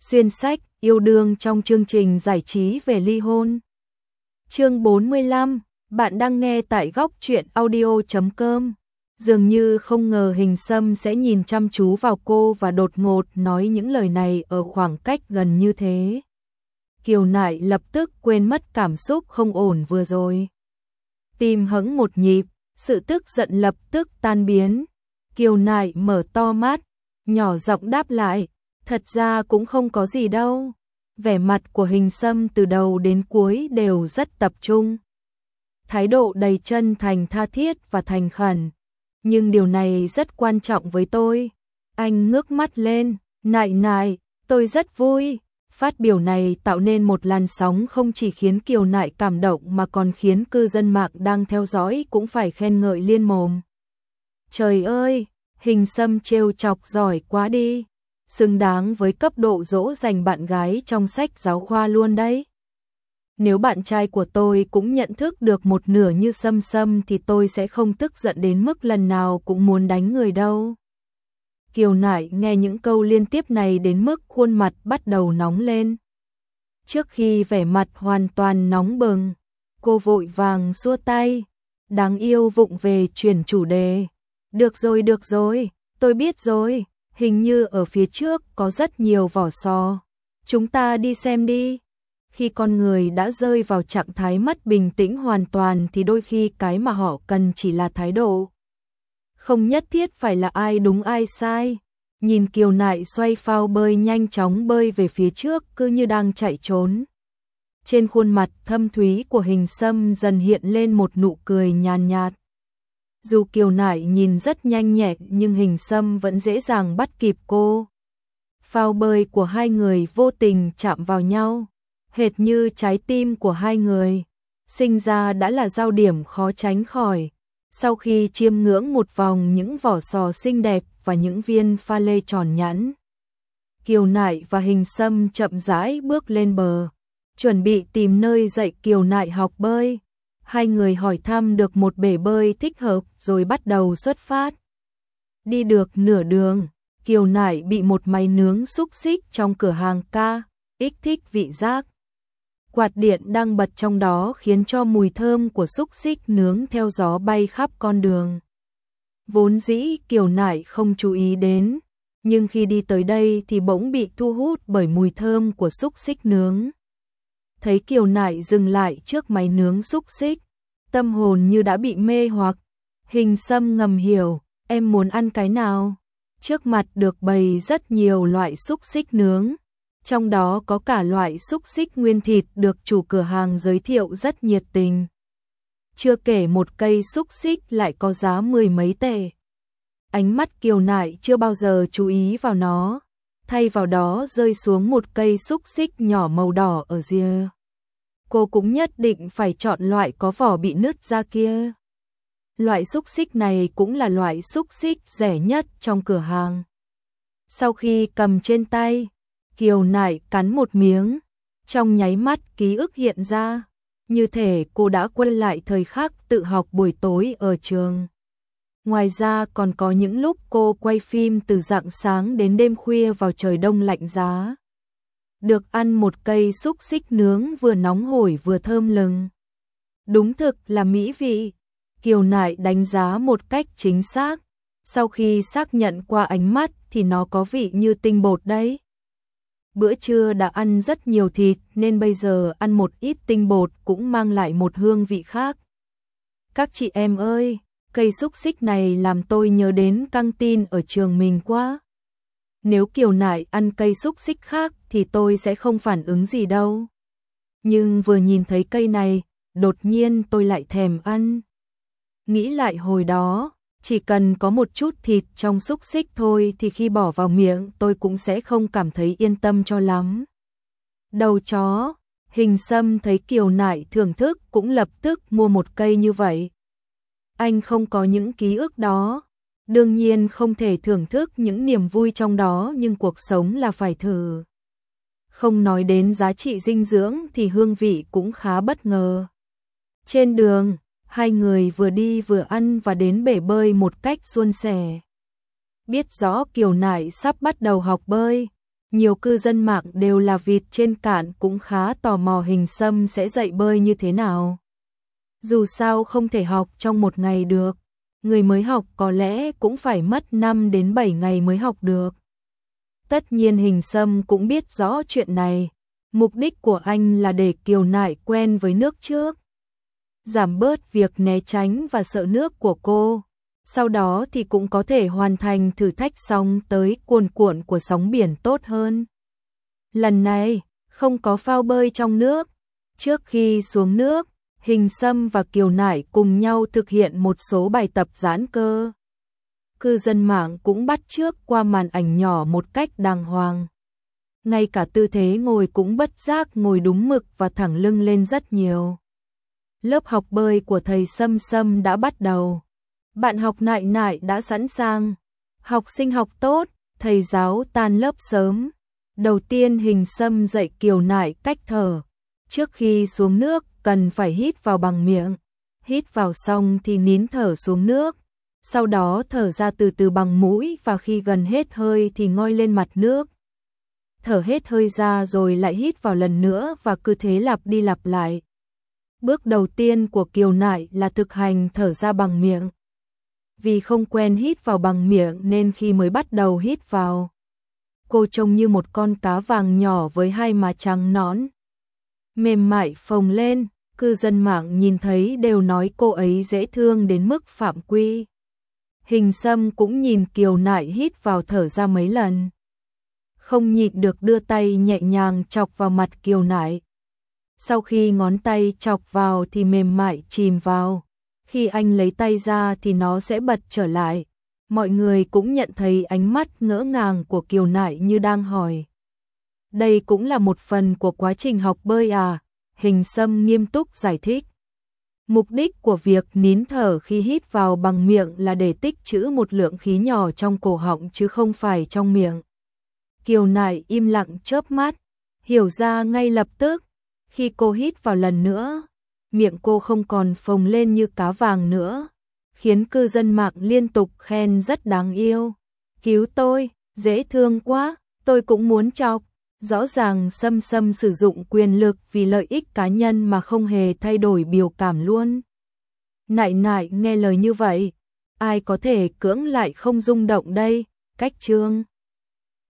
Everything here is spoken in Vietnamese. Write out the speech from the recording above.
Xuyên sách, yêu đương trong chương trình giải trí về ly hôn. Chương 45, bạn đang nghe tại góc truyện audio.com. Dường như không ngờ Hình Sâm sẽ nhìn chăm chú vào cô và đột ngột nói những lời này ở khoảng cách gần như thế. Kiều Nại lập tức quên mất cảm xúc không ổn vừa rồi. Tim hững một nhịp, sự tức giận lập tức tan biến. Kiều Nại mở to mắt, nhỏ giọng đáp lại, thật ra cũng không có gì đâu. Vẻ mặt của Hình Sâm từ đầu đến cuối đều rất tập trung. Thái độ đầy chân thành tha thiết và thành khẩn. Nhưng điều này rất quan trọng với tôi. Anh ngước mắt lên, Nại Nại, tôi rất vui. Phát biểu này tạo nên một làn sóng không chỉ khiến Kiều Nại cảm động mà còn khiến cư dân mạng đang theo dõi cũng phải khen ngợi liên mồm. Trời ơi, Hình Sâm trêu chọc giỏi quá đi. Xứng đáng với cấp độ dỗ dành bạn gái trong sách giáo khoa luôn đấy. Nếu bạn trai của tôi cũng nhận thức được một nửa như Sâm Sâm thì tôi sẽ không tức giận đến mức lần nào cũng muốn đánh người đâu. Kiều Nại nghe những câu liên tiếp này đến mức khuôn mặt bắt đầu nóng lên. Trước khi vẻ mặt hoàn toàn nóng bừng, cô vội vàng xua tay, đáng yêu vụng về chuyển chủ đề. Được rồi, tôi biết rồi, hình như ở phía trước có rất nhiều vỏ sò. Chúng ta đi xem đi. Khi con người đã rơi vào trạng thái mất bình tĩnh hoàn toàn thì đôi khi cái mà họ cần chỉ là thái độ. Không nhất thiết phải là ai đúng ai sai. Nhìn Kiều Nại xoay phao bơi nhanh chóng bơi về phía trước cứ như đang chạy trốn. Trên khuôn mặt thâm thúy của Hình Sâm dần hiện lên một nụ cười nhàn nhạt. Dù Kiều Nại nhìn rất nhanh nhẹn nhưng Hình Sâm vẫn dễ dàng bắt kịp cô. Phao bơi của hai người vô tình chạm vào nhau, hệt như trái tim của hai người. Sinh ra đã là giao điểm khó tránh khỏi. Sau khi chiêm ngưỡng một vòng những vỏ sò xinh đẹp và những viên pha lê tròn nhẵn, Kiều Nại và Hình Sâm chậm rãi bước lên bờ, chuẩn bị tìm nơi dạy Kiều Nại học bơi. Hai người hỏi thăm được một bể bơi thích hợp rồi bắt đầu xuất phát. Đi được nửa đường, Kiều Nại bị một máy nướng xúc xích trong cửa hàng kích thích vị giác. Quạt điện đang bật trong đó khiến cho mùi thơm của xúc xích nướng theo gió bay khắp con đường. Vốn dĩ Kiều Nại không chú ý đến, nhưng khi đi tới đây thì bỗng bị thu hút bởi mùi thơm của xúc xích nướng. Thấy Kiều Nại dừng lại trước máy nướng xúc xích, tâm hồn như đã bị mê hoặc. Hình Sâm ngầm hiểu, em muốn ăn cái nào? Trước mặt được bày rất nhiều loại xúc xích nướng, trong đó có cả loại xúc xích nguyên thịt được chủ cửa hàng giới thiệu rất nhiệt tình. Chưa kể một cây xúc xích lại có giá 10 mấy tệ. Ánh mắt Kiều Nại chưa bao giờ chú ý vào nó, thay vào đó rơi xuống một cây xúc xích nhỏ màu đỏ ở rìa. Cô cũng nhất định phải chọn loại có vỏ bị nứt ra kia. Loại xúc xích này cũng là loại xúc xích rẻ nhất trong cửa hàng. Sau khi cầm trên tay, Kiều Nại cắn một miếng, trong nháy mắt ký ức hiện ra, như thể cô đã quay lại thời khắc tự học buổi tối ở trường. Ngoài ra còn có những lúc cô quay phim từ rạng sáng đến đêm khuya vào trời đông lạnh giá. Được ăn một cây xúc xích nướng vừa nóng hổi vừa thơm lừng. Đúng thực là mỹ vị. Kiều Nại đánh giá một cách chính xác. Sau khi xác nhận qua ánh mắt thì nó có vị như tinh bột đấy. Bữa trưa đã ăn rất nhiều thịt nên bây giờ ăn một ít tinh bột cũng mang lại một hương vị khác. Các chị em ơi, cây xúc xích này làm tôi nhớ đến căng tin ở trường mình quá. Nếu Kiều Nại ăn cây xúc xích khác thì tôi sẽ không phản ứng gì đâu. Nhưng vừa nhìn thấy cây này, đột nhiên tôi lại thèm ăn. Nghĩ lại hồi đó, chỉ cần có một chút thịt trong xúc xích thôi thì khi bỏ vào miệng tôi cũng sẽ không cảm thấy yên tâm cho lắm. Đầu chó, Hình Sâm thấy Kiều Nại thưởng thức cũng lập tức mua một cây như vậy. Anh không có những ký ức đó, đương nhiên không thể thưởng thức những niềm vui trong đó nhưng cuộc sống là phải thử. Không nói đến giá trị dinh dưỡng thì hương vị cũng khá bất ngờ. Trên đường, hai người vừa đi vừa ăn và đến bể bơi một cách suôn sẻ. Biết rõ Kiều Nại sắp bắt đầu học bơi, Nhiều cư dân mạng đều là vịt trên cạn cũng khá tò mò Hình Sâm sẽ dạy bơi như thế nào. Dù sao không thể học trong một ngày được, người mới học có lẽ cũng phải mất 5 đến 7 ngày mới học được. Tất nhiên Hình Sâm cũng biết rõ chuyện này, mục đích của anh là để Kiều Nại quen với nước trước, giảm bớt việc né tránh và sợ nước của cô. Sau đó thì cũng có thể hoàn thành thử thách sóng tới cuồn cuộn của sóng biển tốt hơn. Lần này, không có phao bơi trong nước. Trước khi xuống nước, Hình Sâm và Kiều Nại cùng nhau thực hiện một số bài tập giãn cơ. Cư dân mạng cũng bắt chước qua màn ảnh nhỏ một cách đàng hoàng. Ngay cả tư thế ngồi cũng bất giác ngồi đúng mực và thẳng lưng lên rất nhiều. Lớp học bơi của thầy Sâm Sâm đã bắt đầu. Bạn học Nại Nại đã sẵn sàng. Học sinh học tốt, thầy giáo tan lớp sớm. Đầu tiên Hình Sâm dạy Kiều Nại cách thở. Trước khi xuống nước cần phải hít vào bằng miệng. Hít vào xong thì nín thở xuống nước. Sau đó thở ra từ từ bằng mũi và khi gần hết hơi thì ngoi lên mặt nước. Thở hết hơi ra rồi lại hít vào lần nữa và cứ thế lặp đi lặp lại. Bước đầu tiên của Kiều Nại là thực hành thở ra bằng miệng. Vì không quen hít vào bằng miệng nên khi mới bắt đầu hít vào, cô trông như một con cá vàng nhỏ với hai má trắng nõn, mềm mại phồng lên. Cư dân mạng nhìn thấy đều nói cô ấy dễ thương đến mức phạm quy. Hình Sâm cũng nhìn Kiều Nại hít vào thở ra mấy lần, không nhịn được đưa tay nhẹ nhàng chọc vào mặt Kiều Nại. Sau khi ngón tay chọc vào thì mềm mại chìm vào. Khi anh lấy tay ra thì nó sẽ bật trở lại. Mọi người cũng nhận thấy ánh mắt ngỡ ngàng của Kiều Nại như đang hỏi. Đây cũng là một phần của quá trình học bơi à? Hình Sâm nghiêm túc giải thích. Mục đích của việc nín thở khi hít vào bằng miệng là để tích trữ một lượng khí nhỏ trong cổ họng chứ không phải trong miệng. Kiều Nại im lặng chớp mắt, hiểu ra ngay lập tức. Khi cô hít vào lần nữa, miệng cô không còn phồng lên như cá vàng nữa, khiến cư dân mạng liên tục khen rất đáng yêu. Cứu tôi, dễ thương quá, tôi cũng muốn chọc. Rõ ràng Sâm Sâm sử dụng quyền lực vì lợi ích cá nhân mà không hề thay đổi biểu cảm luôn. Nại Nại nghe lời như vậy, ai có thể cưỡng lại không rung động đây? Cách chương